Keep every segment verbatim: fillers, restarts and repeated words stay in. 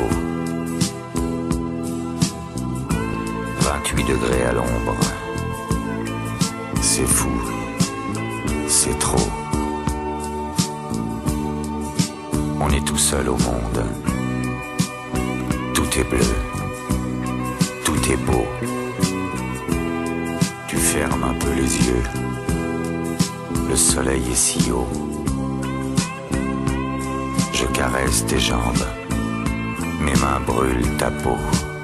Monaco. vingt-huit degrés à l'ombre. C'est fou, c'est trop. On est tout seul au monde. Tout est bleu, tout est beau. Tu fermes un peu les yeux. Le soleil est si haut. Je caresse tes jambes. Mes mains brûlent ta peau.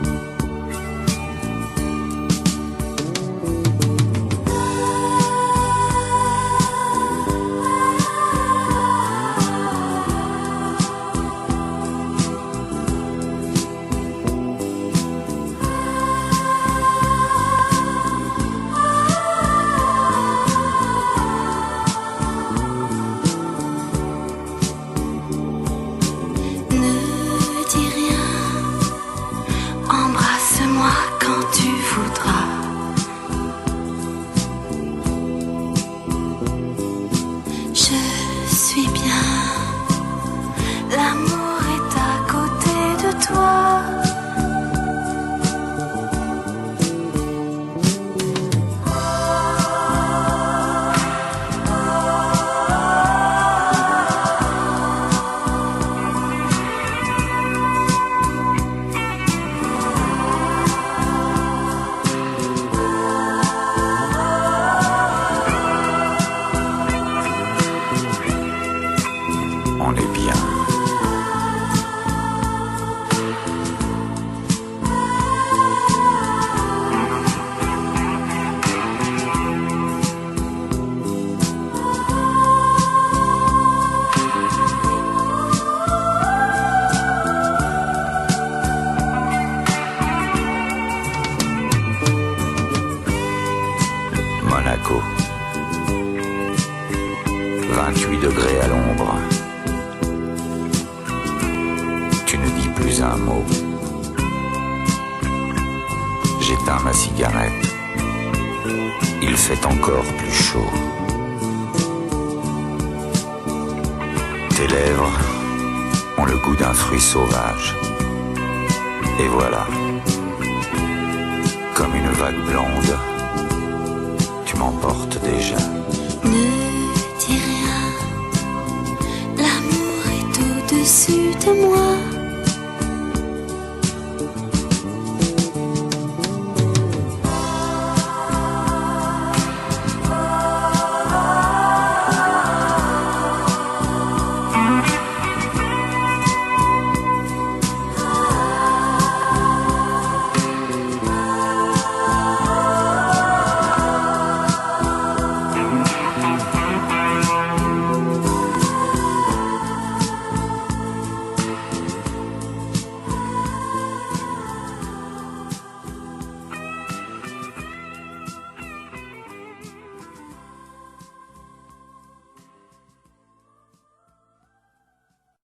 L'amour est à côté de toi. On est bien. Monaco. vingt-huit degrés à l'ombre. Tu ne dis plus un mot. J'éteins ma cigarette. Il fait encore plus chaud. Tes lèvres ont le goût d'un fruit sauvage. Et voilà, comme une vague blonde, tu m'emportes déjà. Ne dis rien, l'amour est au-dessus de moi.